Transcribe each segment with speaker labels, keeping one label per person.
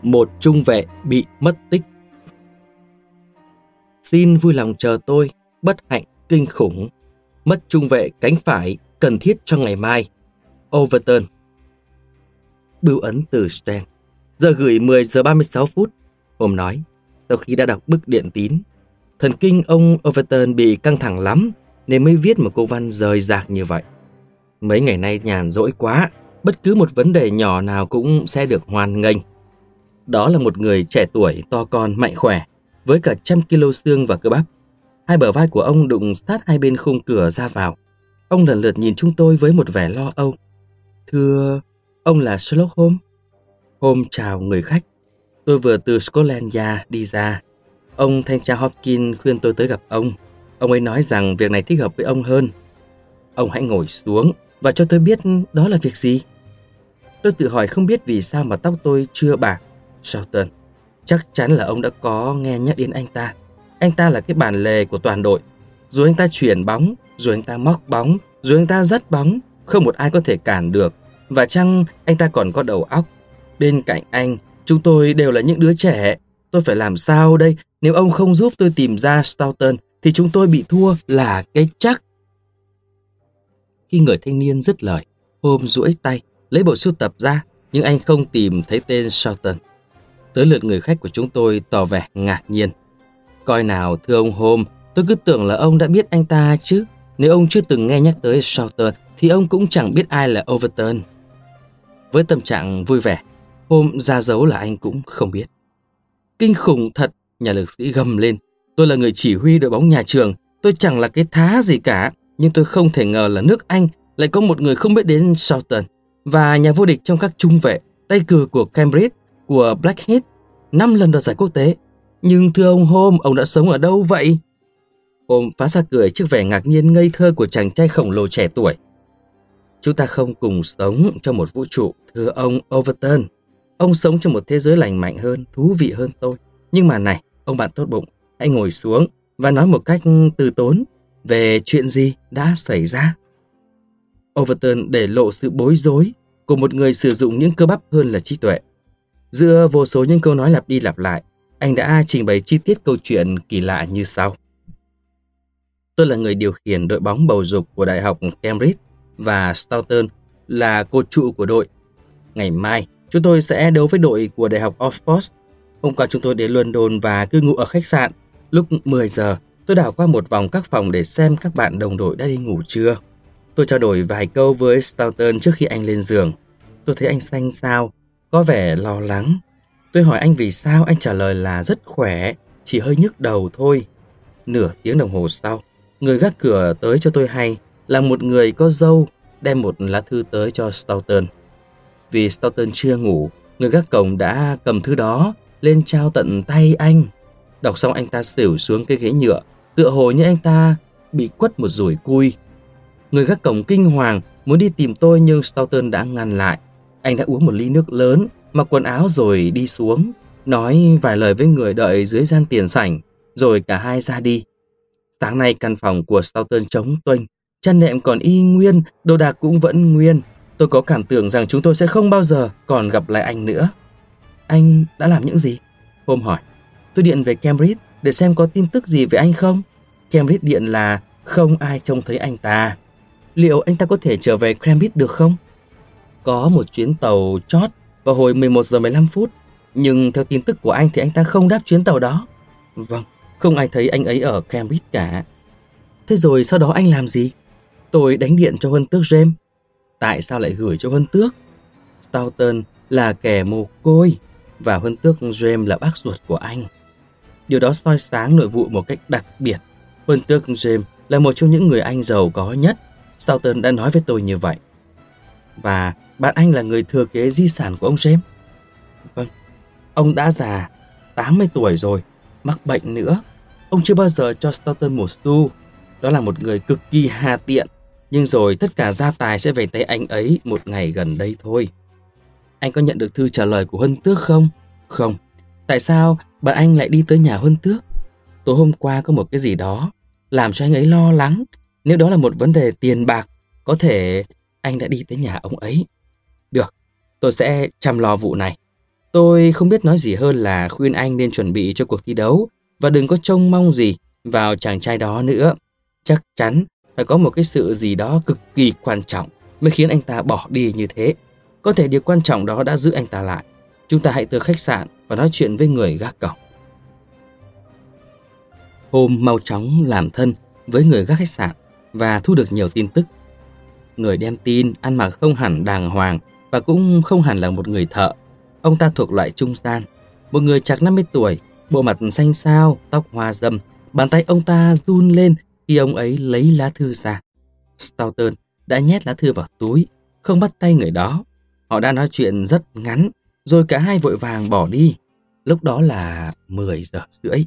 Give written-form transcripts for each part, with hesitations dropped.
Speaker 1: Một trung vệ bị mất tích. Xin vui lòng chờ tôi, bất hạnh kinh khủng. Mất trung vệ cánh phải cần thiết cho ngày mai. Overton. Bưu ấn từ Strand. Giờ gửi 10 giờ 36 phút. Hôm nói, sau khi đã đọc bức điện tín, thần kinh ông Overton bị căng thẳng lắm nên mới viết một câu văn rời rạc như vậy. Mấy ngày nay nhàn rỗi quá, bất cứ một vấn đề nhỏ nào cũng sẽ được hoan nghênh. Đó là một người trẻ tuổi, to con, mạnh khỏe, với cả 100 kg xương và cơ bắp. Hai bờ vai của ông đụng sát hai bên khung cửa ra vào. Ông lần lượt nhìn chúng tôi với một vẻ lo âu. Thưa, ông là Sherlock Holmes? Holmes chào người khách. Tôi vừa từ Scotland Yard đi ra. Ông thanh tra Hopkins khuyên tôi tới gặp ông. Ông ấy nói rằng việc này thích hợp với ông hơn. Ông hãy ngồi xuống và cho tôi biết đó là việc gì. Tôi tự hỏi không biết vì sao mà tóc tôi chưa bạc. Charlton, chắc chắn là ông đã có nghe nhắc đến anh ta. Anh ta là cái bản lề của toàn đội. Rồi anh ta chuyển bóng, rồi anh ta móc bóng, rồi anh ta dắt bóng. Không một ai có thể cản được. Và chăng anh ta còn có đầu óc. Bên cạnh anh, chúng tôi đều là những đứa trẻ. Tôi phải làm sao đây? Nếu ông không giúp tôi tìm ra Staunton thì chúng tôi bị thua là cái chắc. Khi người thanh niên dứt lời, Holmes duỗi tay lấy bộ sưu tập ra, nhưng anh không tìm thấy tên Staunton. Tới lượt người khách của chúng tôi tỏ vẻ ngạc nhiên. Coi nào thưa ông Holmes, tôi cứ tưởng là ông đã biết anh ta chứ. Nếu ông chưa từng nghe nhắc tới Staunton thì ông cũng chẳng biết ai là Overton. Với tâm trạng vui vẻ, Holmes ra dấu là anh cũng không biết. Kinh khủng thật, nhà lực sĩ gầm lên. Tôi là người chỉ huy đội bóng nhà trường. Tôi chẳng là cái thá gì cả. Nhưng tôi không thể ngờ là nước Anh lại có một người không biết đến Staunton. Và nhà vô địch trong các trung vệ, tay cừ của Cambridge, của Blackheath, 5 lần đoạt giải quốc tế. Nhưng thưa ông Holmes, ông đã sống ở đâu vậy? Holmes phá ra cười trước vẻ ngạc nhiên ngây thơ của chàng trai khổng lồ trẻ tuổi. Chúng ta không cùng sống trong một vũ trụ, thưa ông Overton. Ông sống trong một thế giới lành mạnh hơn, thú vị hơn tôi. Nhưng mà này, ông bạn tốt bụng, hãy ngồi xuống và nói một cách từ tốn về chuyện gì đã xảy ra. Overton để lộ sự bối rối của một người sử dụng những cơ bắp hơn là trí tuệ. Giữa vô số những câu nói lặp đi lặp lại, anh đã trình bày chi tiết câu chuyện kỳ lạ như sau. Tôi là người điều khiển đội bóng bầu dục của Đại học Cambridge và Staunton là cột trụ của đội. Ngày mai, chúng tôi sẽ đấu với đội của Đại học Oxford. Hôm qua chúng tôi đến London và cư ngụ ở khách sạn. Lúc 10 giờ, tôi đảo qua một vòng các phòng để xem các bạn đồng đội đã đi ngủ chưa. Tôi trao đổi vài câu với Staunton trước khi anh lên giường. Tôi thấy anh xanh xao, có vẻ lo lắng. Tôi hỏi anh vì sao, anh trả lời là rất khỏe, chỉ hơi nhức đầu thôi. Nửa tiếng đồng hồ sau, người gác cửa tới cho tôi hay là một người có râu đem một lá thư tới cho Staunton. Vì Staunton chưa ngủ, người gác cổng đã cầm thư đó lên trao tận tay anh. Đọc xong anh ta xỉu xuống cái ghế nhựa, tựa hồ như anh ta bị quất một dùi cui. Người gác cổng kinh hoàng muốn đi tìm tôi nhưng Staunton đã ngăn lại. Anh đã uống một ly nước lớn, mặc quần áo rồi đi xuống, nói vài lời với người đợi dưới gian tiền sảnh, rồi cả hai ra đi. Sáng nay căn phòng của Staunton trống tuênh, chăn nệm còn y nguyên, đồ đạc cũng vẫn nguyên. Tôi có cảm tưởng rằng chúng tôi sẽ không bao giờ còn gặp lại anh nữa. Anh đã làm những gì? Holmes hỏi. Tôi điện về Cambridge để xem có tin tức gì về anh không. Cambridge điện là không ai trông thấy anh ta. Liệu anh ta có thể trở về Cambridge được không? Có một chuyến tàu chót vào hồi 11 giờ 15 phút. Nhưng theo tin tức của anh thì anh ta không đáp chuyến tàu đó. Vâng, không ai thấy anh ấy ở Cambridge cả. Thế rồi sau đó anh làm gì? Tôi đánh điện cho huân tước James. Tại sao lại gửi cho huân tước? Staunton là kẻ mồ côi và huân tước James là bác ruột của anh. Điều đó soi sáng nội vụ một cách đặc biệt. Huân tước James là một trong những người Anh giàu có nhất. Staunton đã nói với tôi như vậy. Và bạn anh là người thừa kế di sản của ông James. Vâng, ông đã già, 80 tuổi rồi, mắc bệnh nữa. Ông chưa bao giờ cho Staunton một xu. Đó là một người cực kỳ hà tiện. Nhưng rồi tất cả gia tài sẽ về tay anh ấy một ngày gần đây thôi. Anh có nhận được thư trả lời của huân tước không? Không. Tại sao bạn anh lại đi tới nhà huân tước? Tối hôm qua có một cái gì đó làm cho anh ấy lo lắng. Nếu đó là một vấn đề tiền bạc, có thể anh đã đi tới nhà ông ấy. Được, tôi sẽ chăm lo vụ này. Tôi không biết nói gì hơn là khuyên anh nên chuẩn bị cho cuộc thi đấu và đừng có trông mong gì vào chàng trai đó nữa. Chắc chắn phải có một cái sự gì đó cực kỳ quan trọng mới khiến anh ta bỏ đi như thế. Có thể điều quan trọng đó đã giữ anh ta lại. Chúng ta hãy tới khách sạn và nói chuyện với người gác cổng. Hôm mau chóng làm thân với người gác khách sạn và thu được nhiều tin tức. Người đem tin ăn mặc không hẳn đàng hoàng và cũng không hẳn là một người thợ. Ông ta thuộc loại trung gian, một người chạc 50 tuổi, bộ mặt xanh xao, tóc hoa râm. Bàn tay ông ta run lên khi ông ấy lấy lá thư ra. Stoughton đã nhét lá thư vào túi, không bắt tay người đó. Họ đã nói chuyện rất ngắn, rồi cả hai vội vàng bỏ đi. Lúc đó là 10 giờ rưỡi.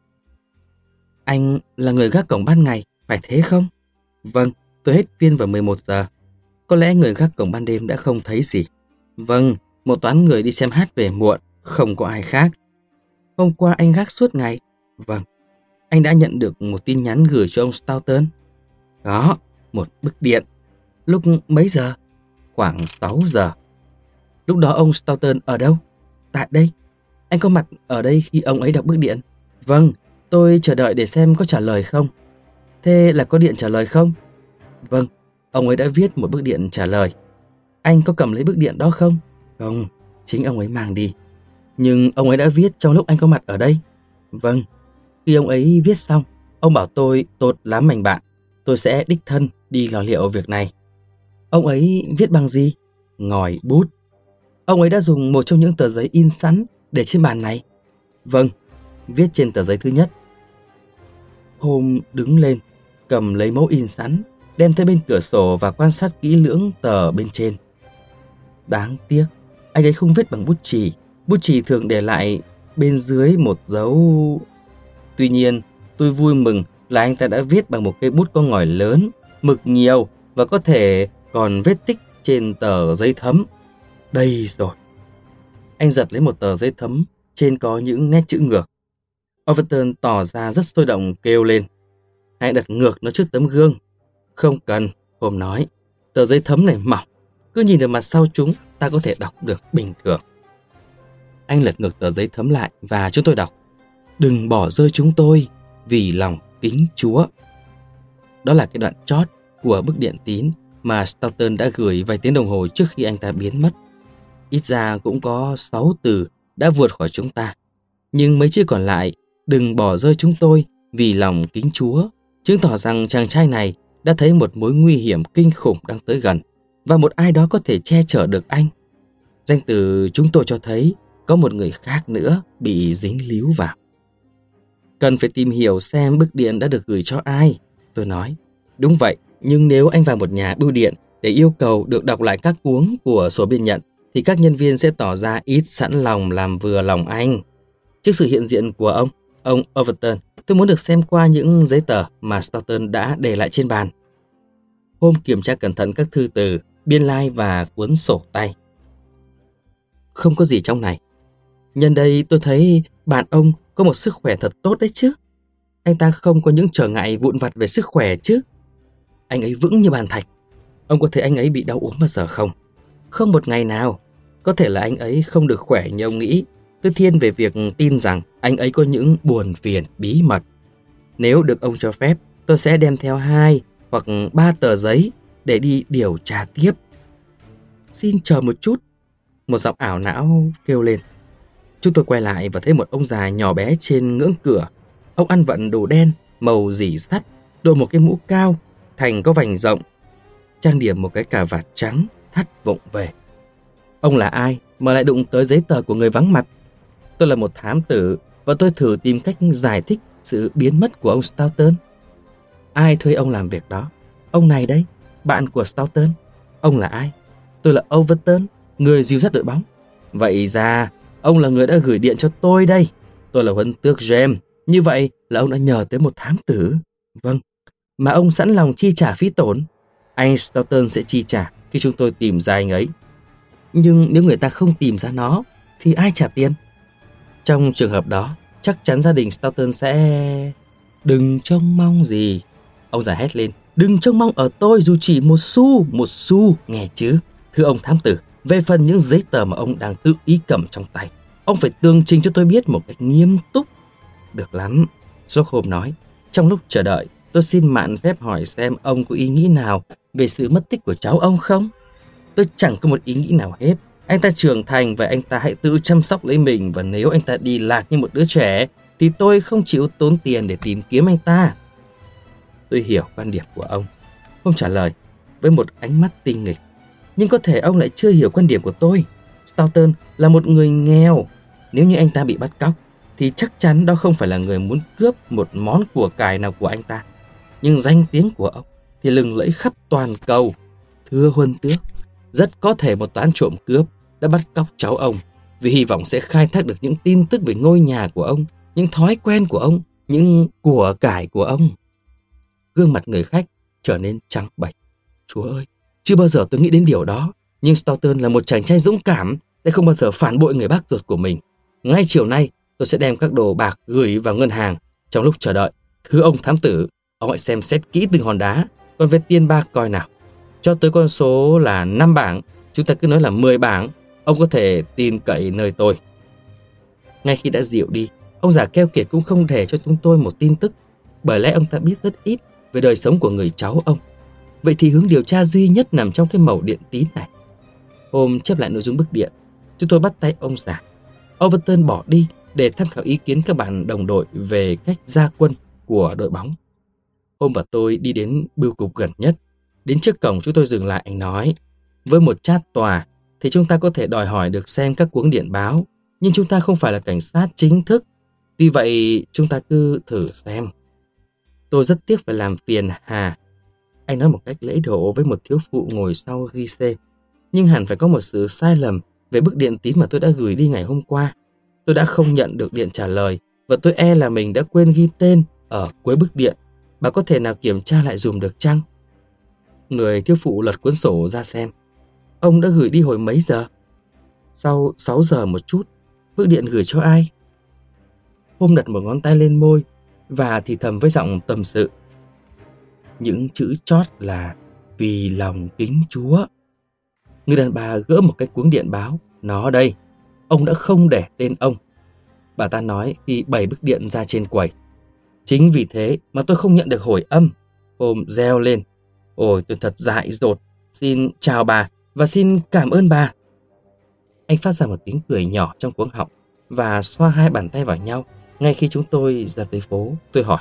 Speaker 1: Anh là người gác cổng ban ngày, phải thế không? Vâng, tôi hết phiên vào 11 giờ. Có lẽ người gác cổng ban đêm đã không thấy gì. Vâng, một toán người đi xem hát về muộn, không có ai khác. Hôm qua anh gác suốt ngày. Vâng. Anh đã nhận được một tin nhắn gửi cho ông Stoughton. Có, một bức điện. Lúc mấy giờ? Khoảng 6 giờ. Lúc đó ông Stoughton ở đâu? Tại đây. Anh có mặt ở đây khi ông ấy đọc bức điện? Vâng, tôi chờ đợi để xem có trả lời không. Thế là có điện trả lời không? Vâng, ông ấy đã viết một bức điện trả lời. Anh có cầm lấy bức điện đó không? Không, chính ông ấy mang đi. Nhưng ông ấy đã viết trong lúc anh có mặt ở đây. Vâng, khi ông ấy viết xong, ông bảo tôi tốt lắm anh bạn. Tôi sẽ đích thân đi lo liệu việc này. Ông ấy viết bằng gì? Ngòi bút. Ông ấy đã dùng một trong những tờ giấy in sẵn để trên bàn này. Vâng, viết trên tờ giấy thứ nhất. Hôm đứng lên, cầm lấy mẫu in sẵn, đem tới bên cửa sổ và quan sát kỹ lưỡng tờ bên trên. Đáng tiếc, anh ấy không viết bằng bút chì. Bút chì thường để lại bên dưới một dấu. Tuy nhiên, tôi vui mừng là anh ta đã viết bằng một cây bút có ngòi lớn, mực nhiều và có thể còn vết tích trên tờ giấy thấm. Đây rồi. Anh giật lấy một tờ giấy thấm, trên có những nét chữ ngược. Overton tỏ ra rất sôi động kêu lên. Hãy đặt ngược nó trước tấm gương. Không cần, Holmes nói. Tờ giấy thấm này mỏng, cứ nhìn được mặt sau chúng ta có thể đọc được bình thường. Anh lật ngược tờ giấy thấm lại và chúng tôi đọc. Đừng bỏ rơi chúng tôi vì lòng kính Chúa. Đó là cái đoạn chót của bức điện tín mà Stoughton đã gửi vài tiếng đồng hồ trước khi anh ta biến mất. Ít ra cũng có 6 từ đã vượt khỏi chúng ta. Nhưng mấy chữ còn lại, đừng bỏ rơi chúng tôi vì lòng kính Chúa, chứng tỏ rằng chàng trai này đã thấy một mối nguy hiểm kinh khủng đang tới gần và một ai đó có thể che chở được anh. Danh từ chúng tôi cho thấy có một người khác nữa bị dính líu vào. Cần phải tìm hiểu xem bức điện đã được gửi cho ai, tôi nói. Đúng vậy, nhưng nếu anh vào một nhà bưu điện để yêu cầu được đọc lại các cuống của sổ biên nhận, thì các nhân viên sẽ tỏ ra ít sẵn lòng làm vừa lòng anh. Trước sự hiện diện của ông Overton, tôi muốn được xem qua những giấy tờ mà Stoughton đã để lại trên bàn. Holmes kiểm tra cẩn thận các thư từ, biên lai và cuốn sổ tay. Không có gì trong này. Nhân đây tôi thấy bạn ông có một sức khỏe thật tốt đấy chứ. Anh ta không có những trở ngại vụn vặt về sức khỏe chứ. Anh ấy vững như bàn thạch. Ông có thấy anh ấy bị đau ốm bao giờ không? Không một ngày nào. Có thể là anh ấy không được khỏe như ông nghĩ. Tôi thiên về việc tin rằng anh ấy có những buồn phiền bí mật. Nếu được ông cho phép, tôi sẽ đem theo 2 hoặc 3 tờ giấy để đi điều tra tiếp. Xin chờ một chút. Một giọng ảo não kêu lên. Chúng tôi quay lại và thấy một ông già nhỏ bé trên ngưỡng cửa. Ông ăn vận đồ đen, màu dỉ sắt, đội một cái mũ cao, thành có vành rộng, trang điểm một cái cà vạt trắng, thắt vụng về. Ông là ai mà lại đụng tới giấy tờ của người vắng mặt? Tôi là một thám tử và tôi thử tìm cách giải thích sự biến mất của ông Stoughton. Ai thuê ông làm việc đó? Ông này đấy, bạn của Stoughton. Ông là ai? Tôi là Overton, người dìu dắt đội bóng. Vậy ra, ông là người đã gửi điện cho tôi đây. Tôi là huấn tước James. Như vậy là ông đã nhờ tới một thám tử. Vâng, mà ông sẵn lòng chi trả phí tổn. Anh Stoughton sẽ chi trả khi chúng tôi tìm ra anh ấy. Nhưng nếu người ta không tìm ra nó, thì ai trả tiền? Trong trường hợp đó, chắc chắn gia đình Stoughton sẽ... Đừng trông mong gì. Ông già hét lên. Đừng trông mong ở tôi dù chỉ một xu, nghe chứ. Thưa ông thám tử, Về phần những giấy tờ mà ông đang tự ý cầm trong tay, ông phải tường trình cho tôi biết một cách nghiêm túc. Được lắm, Sherlock Holmes nói. Trong lúc chờ đợi, tôi xin mạn phép hỏi xem ông có ý nghĩ nào về sự mất tích của cháu ông không? Tôi chẳng có một ý nghĩ nào hết. Anh ta trưởng thành và anh ta hãy tự chăm sóc lấy mình, và nếu anh ta đi lạc như một đứa trẻ thì tôi không chịu tốn tiền để tìm kiếm anh ta. Tôi hiểu quan điểm của ông, Holmes trả lời với một ánh mắt tinh nghịch. Nhưng có thể ông lại chưa hiểu quan điểm của tôi. Staunton là một người nghèo. Nếu như anh ta bị bắt cóc thì chắc chắn đó không phải là người muốn cướp một món của cải nào của anh ta. Nhưng danh tiếng của ông thì lừng lẫy khắp toàn cầu. Thưa Huân Tước, rất có thể một toán trộm cướp đã bắt cóc cháu ông vì hy vọng sẽ khai thác được những tin tức về ngôi nhà của ông, những thói quen của ông, những của cải của ông. Gương mặt người khách trở nên trắng bệch. Chúa ơi, chưa bao giờ tôi nghĩ đến điều đó. Nhưng Staunton là một chàng trai dũng cảm, sẽ không bao giờ phản bội người bác ruột của mình. Ngay chiều nay, tôi sẽ đem các đồ bạc gửi vào ngân hàng. Trong lúc chờ đợi, thưa ông thám tử, ông hãy xem xét kỹ từng hòn đá. Còn về tiền bạc coi nào. Cho tới con số là 5 bảng, chúng ta cứ nói là 10 bảng. Ông có thể tin cậy nơi tôi. Ngay khi đã dịu đi, ông già keo kiệt cũng không để cho chúng tôi một tin tức, bởi lẽ ông ta biết rất ít về đời sống của người cháu ông. Vậy thì hướng điều tra duy nhất nằm trong cái mẩu điện tín này. Holmes chép lại nội dung bức điện. Chúng tôi bắt tay ông già. Overton bỏ đi để tham khảo ý kiến các bạn đồng đội về cách ra quân của đội bóng. Holmes và tôi đi đến bưu cục gần nhất. Đến trước cổng chúng tôi dừng lại. Anh nói, với một trát tòa thì chúng ta có thể đòi hỏi được xem các cuống điện báo, nhưng chúng ta không phải là cảnh sát chính thức. Tuy vậy chúng ta cứ thử xem. Tôi rất tiếc phải làm phiền Hà, anh nói một cách lễ độ với một thiếu phụ ngồi sau ghi xê. Nhưng hẳn phải có một sự sai lầm về bức điện tín mà tôi đã gửi đi ngày hôm qua. Tôi đã không nhận được điện trả lời, và tôi e là mình đã quên ghi tên ở cuối bức điện. Bà có thể nào kiểm tra lại dùm được chăng? Người thiếu phụ lật cuốn sổ ra xem. Ông đã gửi đi hồi mấy giờ? Sau 6 giờ một chút. Bức điện gửi cho ai? Holmes đặt một ngón tay lên môi và thì thầm với giọng tâm sự. Những chữ chót là vì lòng kính Chúa. Người đàn bà gỡ một cái cuống điện báo. Nó đây, ông đã không để tên ông, bà ta nói khi bày bức điện ra trên quầy. Chính vì thế mà tôi không nhận được hồi âm. Holmes reo lên. Ôi, tôi thật dại dột. Xin chào bà và xin cảm ơn bà. Anh phát ra một tiếng cười nhỏ trong cuống họng và xoa hai bàn tay vào nhau. Ngay khi chúng tôi ra tới phố, tôi hỏi.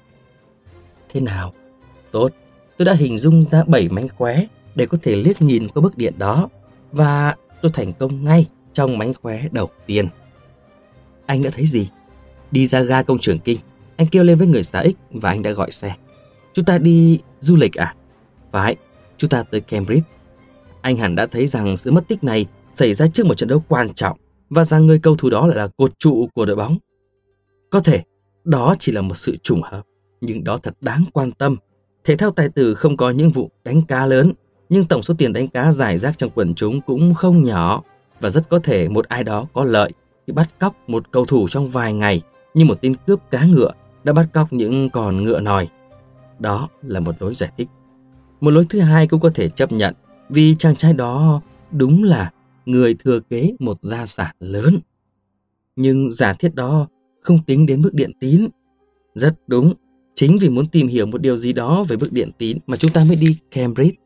Speaker 1: Thế nào? Tốt, tôi đã hình dung ra 7 mánh khóe để có thể liếc nhìn qua bức điện đó, và tôi thành công ngay trong mánh khóe đầu tiên. Anh đã thấy gì? Đi ra ga Công Trường Kinh, anh kêu lên với người xã X và anh đã gọi xe. Chúng ta đi du lịch à? Phải, chúng ta tới Cambridge. Anh hẳn đã thấy rằng sự mất tích này xảy ra trước một trận đấu quan trọng và rằng người cầu thủ đó lại là cột trụ của đội bóng. Có thể đó chỉ là một sự trùng hợp, nhưng đó thật đáng quan tâm. Thể thao tài tử không có những vụ đánh cá lớn, nhưng tổng số tiền đánh cá rải rác trong quần chúng cũng không nhỏ, và rất có thể một ai đó có lợi khi bắt cóc một cầu thủ trong vài ngày, như một tên cướp cá ngựa đã bắt cóc những con ngựa nòi. Đó là một lối giải thích. Một lối thứ hai cũng có thể chấp nhận, vì chàng trai đó đúng là người thừa kế một gia sản lớn. Nhưng giả thiết đó không tính đến bức điện tín. Rất đúng, chính vì muốn tìm hiểu một điều gì đó về bức điện tín mà chúng ta mới đi Cambridge.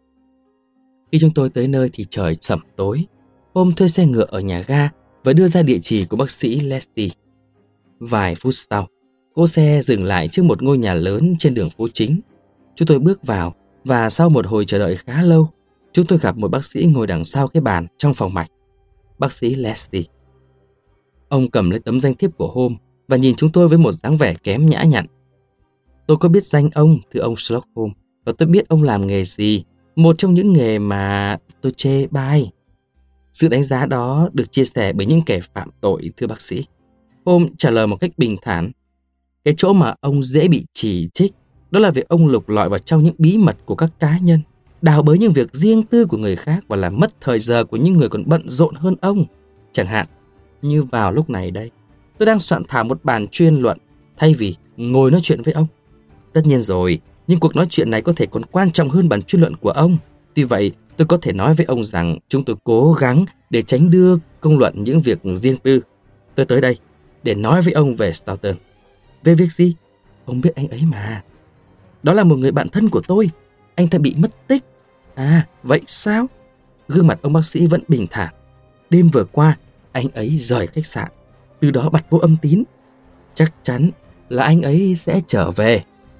Speaker 1: Khi chúng tôi tới nơi thì trời sẩm tối. Holmes thuê xe ngựa ở nhà ga và đưa ra địa chỉ của bác sĩ Leslie. Vài phút sau, cỗ xe dừng lại trước một ngôi nhà lớn trên đường phố chính. Chúng tôi bước vào và sau một hồi chờ đợi khá lâu, chúng tôi gặp một bác sĩ ngồi đằng sau cái bàn trong phòng mạch. Bác sĩ Leslie. Ông cầm lấy tấm danh thiếp của Holmes và nhìn chúng tôi với một dáng vẻ kém nhã nhặn. Tôi có biết danh ông, thưa ông Sherlock Holmes, và tôi biết ông làm nghề gì, một trong những nghề mà tôi chê bai. Sự đánh giá đó được chia sẻ bởi những kẻ phạm tội, thưa bác sĩ. Holmes trả lời một cách bình thản. Cái chỗ mà ông dễ bị chỉ trích, đó là việc ông lục lọi vào trong những bí mật của các cá nhân, đào bới những việc riêng tư của người khác và làm mất thời giờ của những người còn bận rộn hơn ông. Chẳng hạn, như vào lúc này đây, tôi đang soạn thảo một bản chuyên luận thay vì ngồi nói chuyện với ông. Tất nhiên rồi, nhưng cuộc nói chuyện này có thể còn quan trọng hơn bản chuyên luận của ông. Tuy vậy, Tôi có thể nói với ông rằng chúng tôi cố gắng để tránh đưa công luận những việc riêng tư. Tôi tới đây để nói với ông về Stoughton. Về việc gì? Ông biết anh ấy mà. Đó là một người bạn thân của tôi. Anh ta bị mất tích. À, vậy sao? Gương mặt ông bác sĩ vẫn bình thản. Đêm vừa qua, anh ấy rời khách sạn, từ đó bật vô âm tín. Chắc chắn là anh ấy sẽ trở về.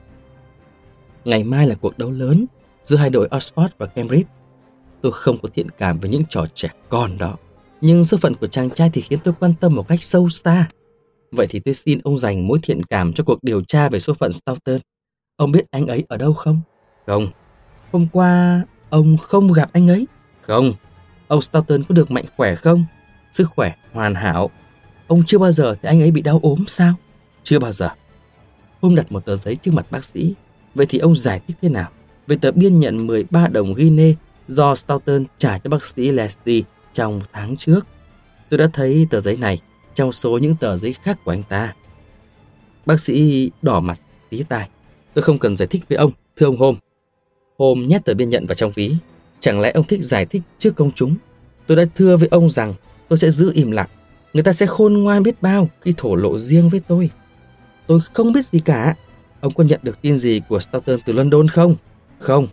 Speaker 1: Ngày mai là cuộc đấu lớn giữa hai đội Oxford và Cambridge. Tôi không có thiện cảm với những trò trẻ con đó, nhưng số phận của chàng trai thì khiến tôi quan tâm một cách sâu xa. Vậy thì tôi xin ông dành mối thiện cảm cho cuộc điều tra về số phận Stoughton. Ông biết anh ấy ở đâu không? Không. Hôm qua ông không gặp anh ấy? Không. Ông Stoughton có được mạnh khỏe không? Sức khỏe hoàn hảo. Ông chưa bao giờ thấy anh ấy bị đau ốm sao? Chưa bao giờ. Hôm đặt một tờ giấy trước mặt bác sĩ. Vậy thì ông giải thích thế nào về tờ biên nhận 13 đồng Guinea do Stoughton trả cho bác sĩ Leslie trong tháng trước? Tôi đã thấy tờ giấy này trong số những tờ giấy khác của anh ta. Bác sĩ đỏ mặt, tía tai. Tôi không cần giải thích với ông, thưa ông Holmes. Holmes nhét tờ biên nhận vào trong ví. Chẳng lẽ ông thích giải thích trước công chúng? Tôi đã thưa với ông rằng tôi sẽ giữ im lặng. Người ta sẽ khôn ngoan biết bao khi thổ lộ riêng với tôi. Tôi không biết gì cả. Ông có nhận được tin gì của Stoughton từ London không? Không.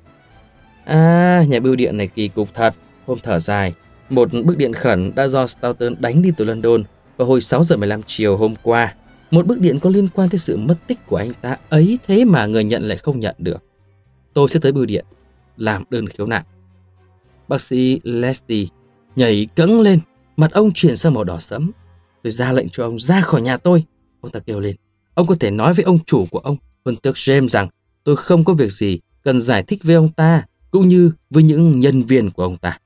Speaker 1: À, nhà bưu điện này kỳ cục thật. Holmes thở dài. Một bức điện khẩn đã do Stoughton đánh đi từ London vào hồi 6 giờ 15 chiều hôm qua. Một bức điện có liên quan tới sự mất tích của anh ta ấy, thế mà người nhận lại không nhận được. Tôi sẽ tới bưu điện làm đơn khiếu nại. Bác sĩ Leslie nhảy cẫng lên, mặt ông chuyển sang màu đỏ sẫm. Tôi ra lệnh cho ông ra khỏi nhà tôi. Ông ta kêu lên. Ông có thể nói với ông chủ của ông, Huân tước James, rằng tôi không có việc gì cần giải thích với ông ta, cũng như với những nhân viên của ông ta.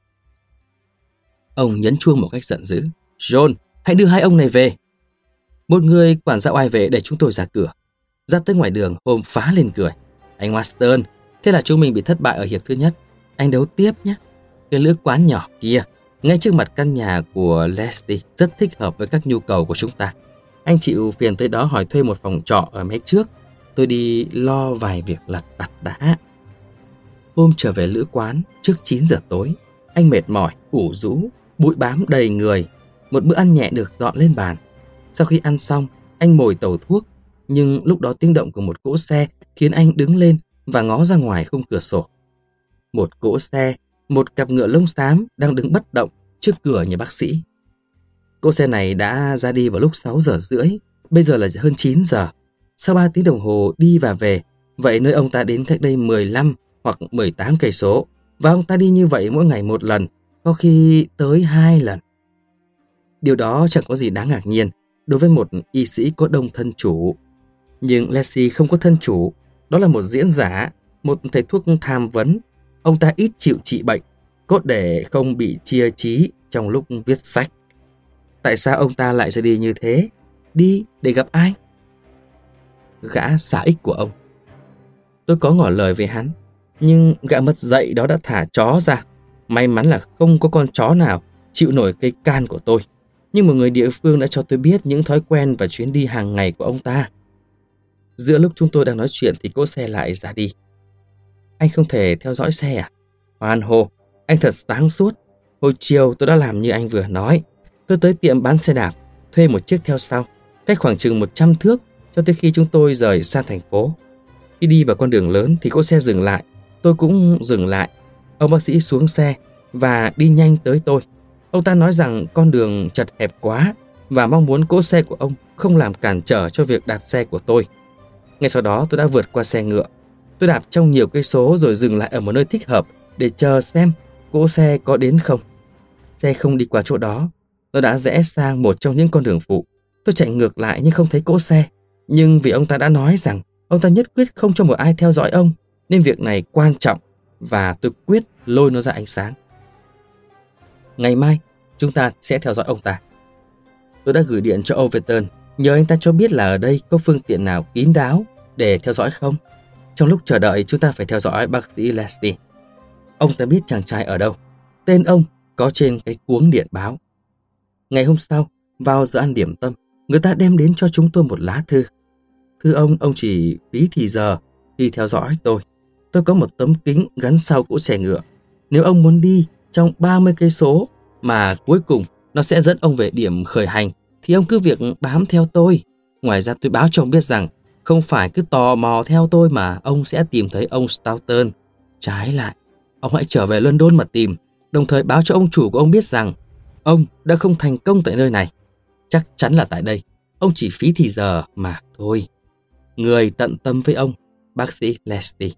Speaker 1: Ông nhấn chuông một cách giận dữ. John, hãy đưa hai ông này về. Một người quản gia oai vệ để chúng tôi ra cửa. Ra tới ngoài đường, Holmes phá lên cười. Anh Watson, thế là chúng mình bị thất bại ở hiệp thứ nhất. Anh đấu tiếp nhé. Cái lữ quán nhỏ kia, ngay trước mặt căn nhà của Leslie, rất thích hợp với các nhu cầu của chúng ta. Anh chịu phiền tới đó hỏi thuê một phòng trọ ở mé trước. Tôi đi lo vài việc lặt vặt đã. Hôm trở về lữ quán trước 9 giờ tối. Anh mệt mỏi, ủ rũ, bụi bám đầy người. Một bữa ăn nhẹ được dọn lên bàn. Sau khi ăn xong, anh mồi tẩu thuốc. Nhưng lúc đó tiếng động của một cỗ xe khiến anh đứng lên và ngó ra ngoài khung cửa sổ. Một cỗ xe, một cặp ngựa lông xám đang đứng bất động trước cửa nhà bác sĩ. Cỗ xe này đã ra đi vào lúc 6 giờ rưỡi, bây giờ là hơn 9 giờ. Sau 3 tiếng đồng hồ đi và về, vậy nơi ông ta đến cách đây 15 hoặc 18 cây số. Và ông ta đi như vậy mỗi ngày một lần, có khi tới 2 lần. Điều đó chẳng có gì đáng ngạc nhiên đối với một y sĩ có đông thân chủ. Nhưng Leslie không có thân chủ, đó là một diễn giả, một thầy thuốc tham vấn. Ông ta ít chịu trị bệnh, cốt để không bị chia trí trong lúc viết sách. Tại sao ông ta lại ra đi như thế? Đi để gặp ai? Gã xả ích của ông. Tôi có ngỏ lời với hắn, nhưng gã mất dạy đó đã thả chó ra. May mắn là không có con chó nào chịu nổi cây can của tôi. Nhưng một người địa phương đã cho tôi biết những thói quen và chuyến đi hàng ngày của ông ta. Giữa lúc chúng tôi đang nói chuyện thì cỗ xe lại ra đi. Anh không thể theo dõi xe à? Hoan hô, anh thật sáng suốt. Hồi chiều tôi đã làm như anh vừa nói. Tôi tới tiệm bán xe đạp, thuê một chiếc theo sau, cách khoảng chừng 100 thước cho tới khi chúng tôi rời xa thành phố. Khi đi vào con đường lớn thì cỗ xe dừng lại. Tôi cũng dừng lại. Ông bác sĩ xuống xe và đi nhanh tới tôi. Ông ta nói rằng con đường chật hẹp quá và mong muốn cỗ xe của ông không làm cản trở cho việc đạp xe của tôi. Ngay sau đó tôi đã vượt qua xe ngựa. Tôi đạp trong nhiều cây số rồi dừng lại ở một nơi thích hợp để chờ xem cỗ xe có đến không. Xe không đi qua chỗ đó. Nó đã rẽ sang một trong những con đường phụ. Tôi chạy ngược lại nhưng không thấy cỗ xe. Nhưng vì ông ta đã nói rằng ông ta nhất quyết không cho một ai theo dõi ông, nên việc này quan trọng và tôi quyết lôi nó ra ánh sáng. Ngày mai chúng ta sẽ theo dõi ông ta. Tôi đã gửi điện cho Overton, nhờ anh ta cho biết là ở đây có phương tiện nào kín đáo để theo dõi không. Trong lúc chờ đợi chúng ta phải theo dõi bác sĩ Leslie. Ông ta biết chàng trai ở đâu. Tên ông có trên cái cuống điện báo. Ngày hôm sau, vào giờ ăn điểm tâm, người ta đem đến cho chúng tôi một lá thư. Thưa ông chỉ phí thì giờ khi theo dõi tôi. Tôi có một tấm kính gắn sau cỗ xe ngựa. Nếu ông muốn đi trong 30 cây số mà cuối cùng nó sẽ dẫn ông về điểm khởi hành, thì ông cứ việc bám theo tôi. Ngoài ra tôi báo cho ông biết rằng không phải cứ tò mò theo tôi mà ông sẽ tìm thấy ông Staunton. Trái lại, ông hãy trở về London mà tìm, đồng thời báo cho ông chủ của ông biết rằng ông đã không thành công tại nơi này. Chắc chắn là tại đây, ông chỉ phí thì giờ mà thôi. Người tận tâm với ông, bác sĩ Leslie.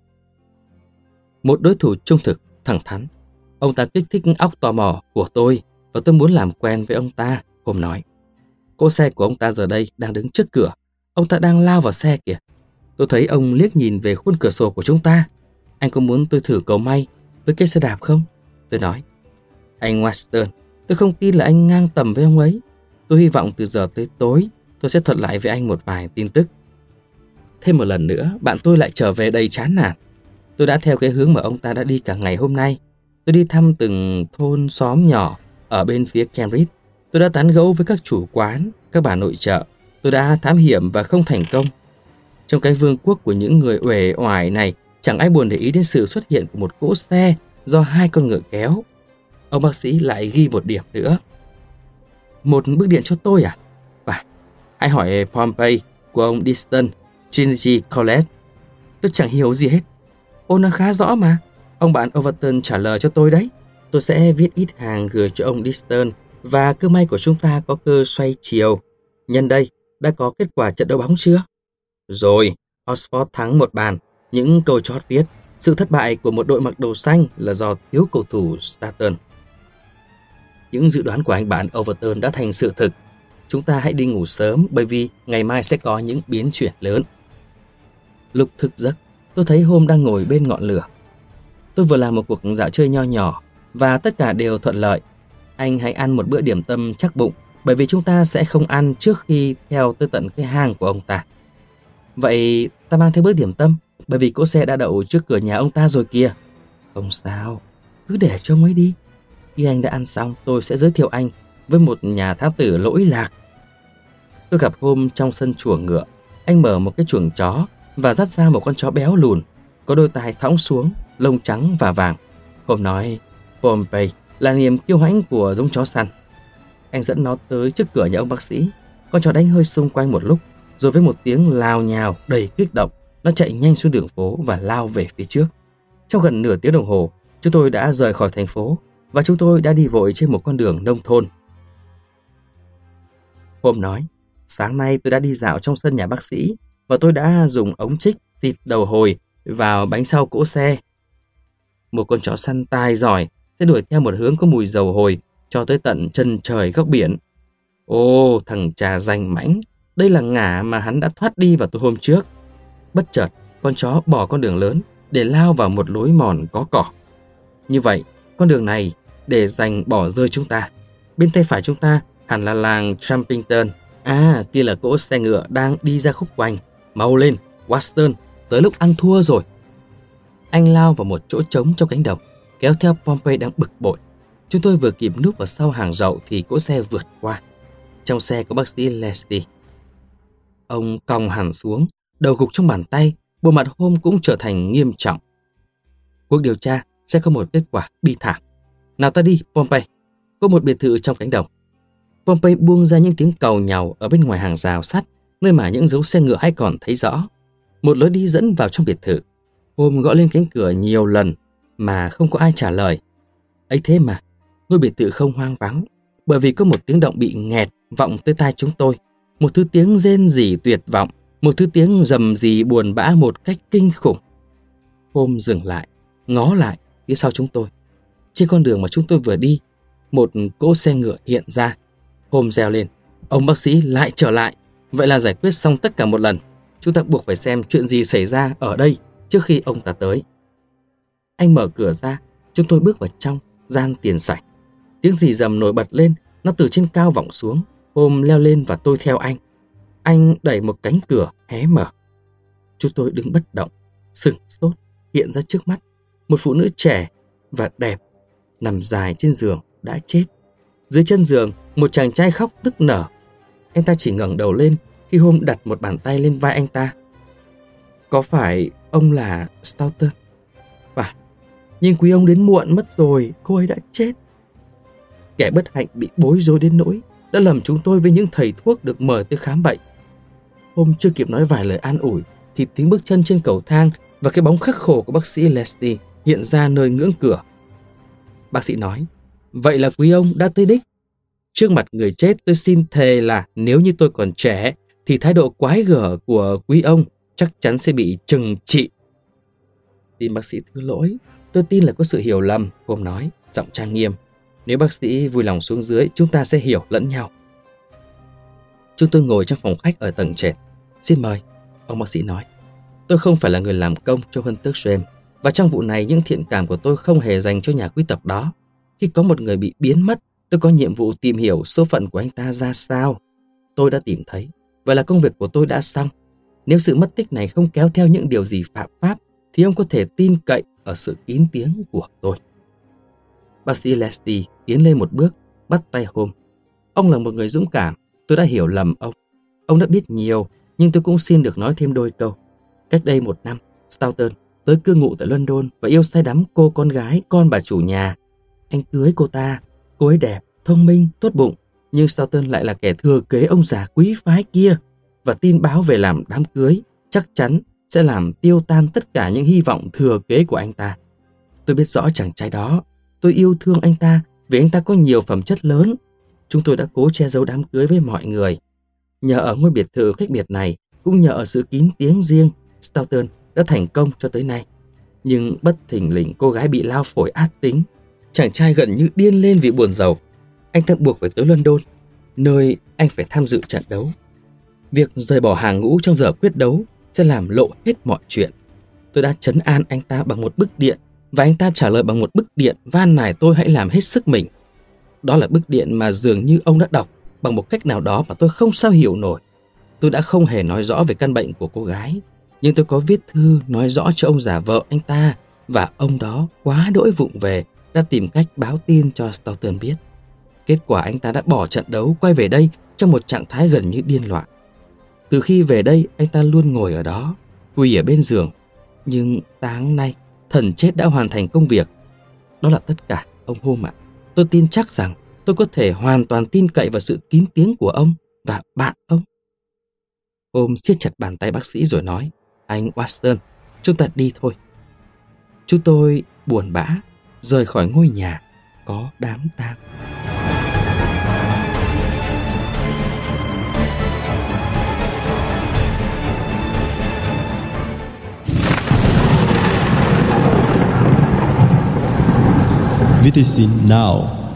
Speaker 1: Một đối thủ trung thực, thẳng thắn. Ông ta kích thích óc tò mò của tôi và tôi muốn làm quen với ông ta, Hôm nói. Cỗ xe của ông ta giờ đây đang đứng trước cửa. Ông ta đang lao vào xe kìa. Tôi thấy ông liếc nhìn về khuôn cửa sổ của chúng ta. Anh có muốn tôi thử cầu may với cái xe đạp không? Tôi nói. Anh Weston, tôi không tin là anh ngang tầm với ông ấy. Tôi hy vọng từ giờ tới tối tôi sẽ thuật lại với anh một vài tin tức. Thêm một lần nữa, bạn tôi lại trở về đầy chán nản. Tôi đã theo cái hướng mà ông ta đã đi cả ngày hôm nay. Tôi đi thăm từng thôn xóm nhỏ ở bên phía Cambridge. Tôi đã tán gẫu với các chủ quán, các bà nội trợ. Tôi đã thám hiểm và không thành công. Trong cái vương quốc của những người uể oải này, chẳng ai buồn để ý đến sự xuất hiện của một cỗ xe do 2 con ngựa kéo. Ông bác sĩ lại ghi một điểm nữa. Một bức điện cho tôi à? Và hãy hỏi Pompey của ông Diston, Trinity College. Tôi chẳng hiểu gì hết. Ô, nó khá rõ mà. Ông bạn Overton trả lời cho tôi đấy. Tôi sẽ viết ít hàng gửi cho ông Diston và cơ may của chúng ta có cơ xoay chiều. Nhân đây, đã có kết quả trận đấu bóng chưa? Rồi, Oxford thắng 1 bàn. Những câu chót viết, sự thất bại của một đội mặc đồ xanh là do thiếu cầu thủ Staunton. Những dự đoán của anh bạn Overton đã thành sự thực. Chúng ta hãy đi ngủ sớm bởi vì ngày mai sẽ có những biến chuyển lớn. Lúc thức giấc, tôi thấy Hôm đang ngồi bên ngọn lửa. Tôi vừa làm một cuộc dạo chơi nho nhỏ và tất cả đều thuận lợi. Anh hãy ăn một bữa điểm tâm chắc bụng bởi vì chúng ta sẽ không ăn trước khi theo tới tận cái hang của ông ta. Vậy ta mang theo bữa điểm tâm bởi vì cỗ xe đã đậu trước cửa nhà ông ta rồi kìa. Không sao, cứ để cho ông ấy đi. Khi anh đã ăn xong, tôi sẽ giới thiệu anh với một nhà thám tử lỗi lạc. Tôi gặp Hôm trong sân chuồng ngựa. Anh mở một cái chuồng chó và dắt ra một con chó béo lùn, có đôi tai thõng xuống, lông trắng và vàng. Hôm nói, Pompey là niềm kiêu hãnh của giống chó săn. Anh dẫn nó tới trước cửa nhà ông bác sĩ. Con chó đánh hơi xung quanh một lúc, rồi với một tiếng lao nhào đầy kích động, nó chạy nhanh xuống đường phố và lao về phía trước. Trong gần nửa tiếng đồng hồ, chúng tôi đã rời khỏi thành phố và chúng tôi đã đi vội trên một con đường nông thôn. Hôm nói, sáng nay tôi đã đi dạo trong sân nhà bác sĩ và tôi đã dùng ống trích xịt đầu hồi vào bánh sau cỗ xe. Một con chó săn tài giỏi sẽ đuổi theo một hướng có mùi dầu hồi cho tới tận chân trời góc biển. Ô, thằng cha danh mãnh, đây là ngả mà hắn đã thoát đi vào tối hôm trước. Bất chợt, con chó bỏ con đường lớn để lao vào một lối mòn có cỏ. Như vậy, con đường này để dành bỏ rơi chúng ta. Bên tay phải chúng ta hẳn là làng Trumpington. À, kia là cỗ xe ngựa đang đi ra khúc quanh. Mau lên, Weston, tới lúc ăn thua rồi. Anh lao vào một chỗ trống trong cánh đồng, kéo theo Pompey đang bực bội. Chúng tôi vừa kịp núp vào sau hàng rậu thì cỗ xe vượt qua. Trong xe có bác sĩ Leslie. Ông còng hẳn xuống, đầu gục trong bàn tay, bộ mặt Hôm cũng trở thành nghiêm trọng. Cuộc điều tra sẽ có một kết quả bi thảm. Nào ta đi, Pompey. Có một biệt thự trong cánh đồng. Pompey buông ra những tiếng càu nhàu ở bên ngoài hàng rào sắt, nơi mà những dấu xe ngựa hay còn thấy rõ. Một lối đi dẫn vào trong biệt thự. Hôm gõ lên cánh cửa nhiều lần mà không có ai trả lời. Ấy thế mà, ngôi biệt thự không hoang vắng, bởi vì có một tiếng động bị nghẹt vọng tới tai chúng tôi. Một thứ tiếng rên rỉ tuyệt vọng, một thứ tiếng rầm rì buồn bã một cách kinh khủng. Hôm dừng lại, ngó lại phía sau chúng tôi. Trên con đường mà chúng tôi vừa đi, một cỗ xe ngựa hiện ra. Hôm reo lên, ông bác sĩ lại trở lại. Vậy là giải quyết xong tất cả một lần. Chúng ta buộc phải xem chuyện gì xảy ra ở đây trước khi ông ta tới. Anh mở cửa ra, chúng tôi bước vào trong gian tiền sảnh. Tiếng rì rầm nổi bật lên, nó từ trên cao vọng xuống. Hôm leo lên và tôi theo anh. Anh đẩy một cánh cửa hé mở. Chúng tôi đứng bất động, sửng sốt. Hiện ra trước mắt một phụ nữ trẻ và đẹp nằm dài trên giường đã chết. Dưới chân giường, một chàng trai khóc nức nở. Anh ta chỉ ngẩng đầu lên khi Hôm đặt một bàn tay lên vai anh ta. Có phải ông là Staunton? Và Nhưng quý ông đến muộn mất rồi, cô ấy đã chết. Kẻ bất hạnh bị bối rối đến nỗi đã lầm chúng tôi với những thầy thuốc được mời tới khám bệnh. Hôm chưa kịp nói vài lời an ủi thì tiếng bước chân trên cầu thang và cái bóng khắc khổ của bác sĩ Leslie hiện ra nơi ngưỡng cửa. Bác sĩ nói, vậy là quý ông đã tới đích. Trước mặt người chết tôi xin thề là nếu như tôi còn trẻ thì thái độ quái gở của quý ông chắc chắn sẽ bị trừng trị. Xin bác sĩ thứ lỗi, tôi tin là có sự hiểu lầm, ông nói, giọng trang nghiêm. Nếu bác sĩ vui lòng xuống dưới, chúng ta sẽ hiểu lẫn nhau. Chúng tôi ngồi trong phòng khách ở tầng trệt. Xin mời, ông bác sĩ nói. Tôi không phải là người làm công cho Hunter James, và trong vụ này những thiện cảm của tôi không hề dành cho nhà quý tộc đó. Khi có một người bị biến mất, tôi có nhiệm vụ tìm hiểu số phận của anh ta ra sao. Tôi đã tìm thấy, vậy là công việc của tôi đã xong. Nếu sự mất tích này không kéo theo những điều gì phạm pháp, thì ông có thể tin cậy ở sự kín tiếng của tôi. Bác sĩ Leslie tiến lên một bước, bắt tay Holmes. Ông là một người dũng cảm, tôi đã hiểu lầm ông. Ông đã biết nhiều, nhưng tôi cũng xin được nói thêm đôi câu. Cách đây 1 năm, Staunton tới cư ngụ tại London và yêu say đắm cô con gái, con bà chủ nhà. Anh cưới cô ta, cô ấy đẹp, thông minh, tốt bụng, nhưng Staunton lại là kẻ thừa kế ông già quý phái kia, và tin báo về làm đám cưới chắc chắn sẽ làm tiêu tan tất cả những hy vọng thừa kế của anh ta. Tôi biết rõ chàng trai đó, tôi yêu thương anh ta vì anh ta có nhiều phẩm chất lớn. Chúng tôi đã cố che giấu đám cưới với mọi người. Nhờ ở ngôi biệt thự khách biệt này, cũng nhờ ở sự kín tiếng riêng, Staunton đã thành công cho tới nay. Nhưng bất thình lình cô gái bị lao phổi ác tính. Chàng trai gần như điên lên vì buồn rầu. Anh ta buộc phải tới London, nơi anh phải tham dự trận đấu. Việc rời bỏ hàng ngũ trong giờ quyết đấu sẽ làm lộ hết mọi chuyện. Tôi đã trấn an anh ta bằng một bức điện, và anh ta trả lời bằng một bức điện van nài tôi hãy làm hết sức mình. Đó là bức điện mà dường như ông đã đọc bằng một cách nào đó mà tôi không sao hiểu nổi. Tôi đã không hề nói rõ về căn bệnh của cô gái, nhưng tôi có viết thư nói rõ cho ông già vợ anh ta, và ông đó quá đỗi vụng về đã tìm cách báo tin cho Staunton biết. Kết quả anh ta đã bỏ trận đấu quay về đây trong một trạng thái gần như điên loạn. Từ khi về đây, anh ta luôn ngồi ở đó, quỳ ở bên giường. Nhưng sáng nay, thần chết đã hoàn thành công việc. Đó là tất cả, ông Holmes ạ. Tôi tin chắc rằng tôi có thể hoàn toàn tin cậy vào sự kín tiếng của ông và bạn ông. Holmes siết chặt bàn tay bác sĩ rồi nói, anh Watson, chúng ta đi thôi. Chúng tôi buồn bã rời khỏi ngôi nhà có đám tang.
Speaker 2: VTC Now.